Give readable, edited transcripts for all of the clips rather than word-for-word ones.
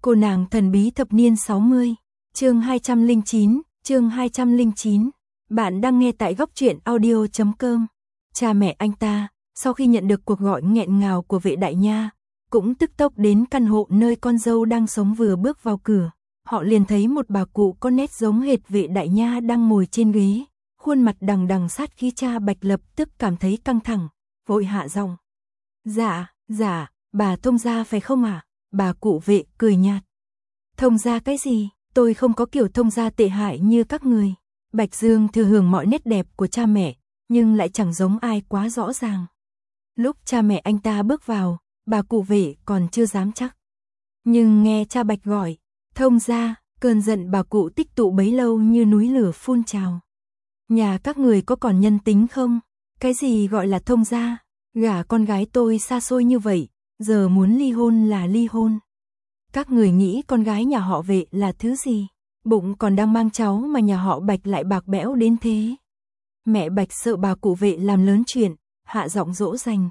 Cô nàng thần bí thập niên 60, chương 209. Bạn đang nghe tại góc truyện audio.com. Cha mẹ anh ta, sau khi nhận được cuộc gọi nghẹn ngào của vệ đại nha, cũng tức tốc đến căn hộ nơi con dâu đang sống. Vừa bước vào cửa, họ liền thấy một bà cụ có nét giống hệt vệ đại nha đang ngồi trên ghế, khuôn mặt đằng đằng sát khí. Cha Bạch lập tức cảm thấy căng thẳng, vội hạ giọng. Dạ, bà Thông gia phải không ạ? Bà cụ vệ cười nhạt. Thông gia cái gì? Tôi không có kiểu thông gia tệ hại như các người. Bạch Dương thừa hưởng mọi nét đẹp của cha mẹ, nhưng lại chẳng giống ai quá rõ ràng. Lúc cha mẹ anh ta bước vào, bà cụ vệ còn chưa dám chắc. Nhưng nghe cha Bạch gọi, Thông gia, cơn giận bà cụ tích tụ bấy lâu như núi lửa phun trào. Nhà các người có còn nhân tính không? Cái gì gọi là thông gia? Gả con gái tôi xa xôi như vậy, giờ muốn ly hôn là ly hôn. Các người nghĩ con gái nhà họ Vệ là thứ gì? Bụng còn đang mang cháu mà nhà họ Bạch lại bạc bẽo đến thế. Mẹ Bạch sợ bà cụ Vệ làm lớn chuyện, hạ giọng dỗ dành.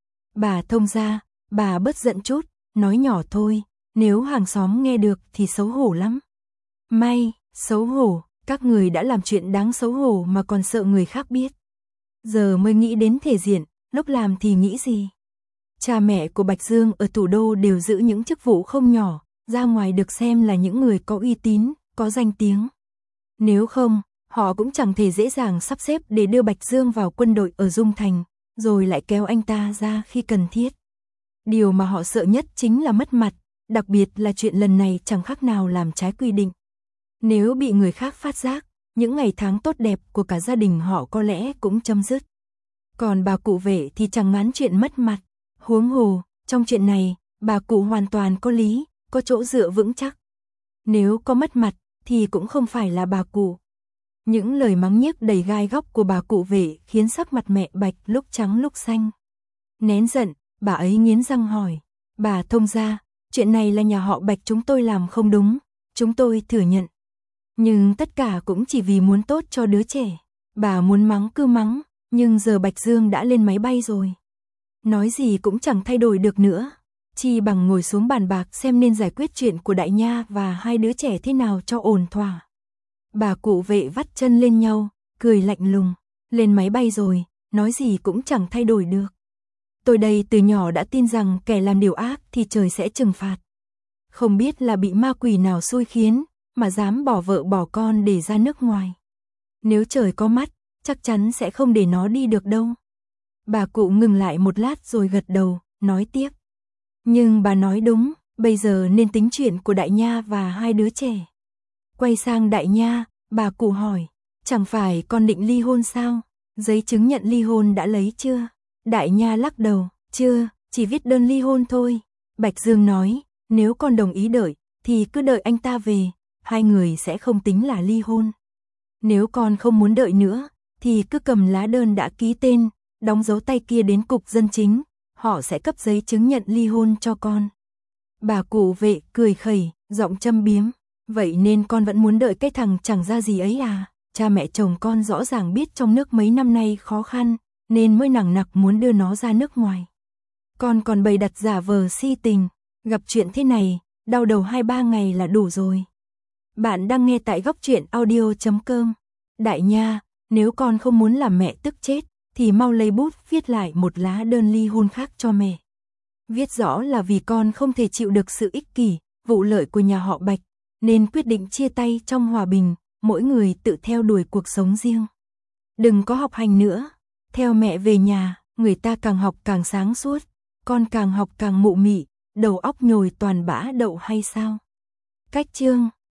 Bà Thông gia, bà bớt giận chút, nói nhỏ thôi, nếu hàng xóm nghe được thì xấu hổ lắm. May, xấu hổ, các người đã làm chuyện đáng xấu hổ mà còn sợ người khác biết. Giờ mới nghĩ đến thể diện, lúc làm thì nghĩ gì? Cha mẹ của Bạch Dương ở thủ đô đều giữ những chức vụ không nhỏ, ra ngoài được xem là những người có uy tín, có danh tiếng. Nếu không, họ cũng chẳng thể dễ dàng sắp xếp để đưa Bạch Dương vào quân đội ở Dung Thành, rồi lại kéo anh ta ra khi cần thiết. Điều mà họ sợ nhất chính là mất mặt, đặc biệt là chuyện lần này chẳng khác nào làm trái quy định. Nếu bị người khác phát giác, những ngày tháng tốt đẹp của cả gia đình họ có lẽ cũng chấm dứt. Còn bà cụ Vệ thì chẳng ngán chuyện mất mặt. Huống hồ, trong chuyện này, bà cụ hoàn toàn có lý, có chỗ dựa vững chắc. Nếu có mất mặt, thì cũng không phải là bà cụ. Những lời mắng nhiếc đầy gai góc của bà cụ Vệ khiến sắc mặt mẹ Bạch lúc trắng lúc xanh. Nén giận, bà ấy nghiến răng hỏi. Bà Thông gia, chuyện này là nhà họ Bạch chúng tôi làm không đúng, chúng tôi thừa nhận. Nhưng tất cả cũng chỉ vì muốn tốt cho đứa trẻ. Bà muốn mắng cứ mắng, nhưng giờ Bạch Dương đã lên máy bay rồi. Nói gì cũng chẳng thay đổi được nữa. Chi bằng ngồi xuống bàn bạc xem nên giải quyết chuyện của Đại Nha và hai đứa trẻ thế nào cho ổn thỏa. Bà cụ Vệ vắt chân lên nhau, cười lạnh lùng. Lên máy bay rồi, nói gì cũng chẳng thay đổi được. Tôi đây từ nhỏ đã tin rằng kẻ làm điều ác thì trời sẽ trừng phạt. Không biết là bị ma quỷ nào xui khiến, mà dám bỏ vợ bỏ con để ra nước ngoài. Nếu trời có mắt, chắc chắn sẽ không để nó đi được đâu. Bà cụ ngừng lại một lát rồi gật đầu, nói tiếp. Nhưng bà nói đúng, bây giờ nên tính chuyện của Đại Nha và hai đứa trẻ. Quay sang Đại Nha, bà cụ hỏi, chẳng phải con định ly hôn sao? Giấy chứng nhận ly hôn đã lấy chưa? Đại Nha lắc đầu, chưa, chỉ viết đơn ly hôn thôi. Bạch Dương nói, nếu con đồng ý đợi, thì cứ đợi anh ta về, hai người sẽ không tính là ly hôn. Nếu con không muốn đợi nữa, thì cứ cầm lá đơn đã ký tên, đóng dấu tay kia đến cục dân chính, họ sẽ cấp giấy chứng nhận ly hôn cho con. Bà cụ Vệ cười khẩy, giọng châm biếm, vậy nên con vẫn muốn đợi cái thằng chẳng ra gì ấy à? Cha mẹ chồng con rõ ràng biết trong nước mấy năm nay khó khăn, nên mới nằng nặc muốn đưa nó ra nước ngoài. Con còn bày đặt giả vờ si tình, gặp chuyện thế này, đau đầu 2-3 ngày là đủ rồi. Bạn đang nghe tại góc truyện audio.com. Đại Nha, nếu con không muốn làm mẹ tức chết, thì mau lấy bút viết lại một lá đơn ly hôn khác cho mẹ. Viết rõ là vì con không thể chịu được sự ích kỷ, vụ lợi của nhà họ Bạch, nên quyết định chia tay trong hòa bình, mỗi người tự theo đuổi cuộc sống riêng. Đừng có học hành nữa, theo mẹ về nhà, người ta càng học càng sáng suốt, con càng học càng mụ mị, đầu óc nhồi toàn bã đậu hay sao? Cách chương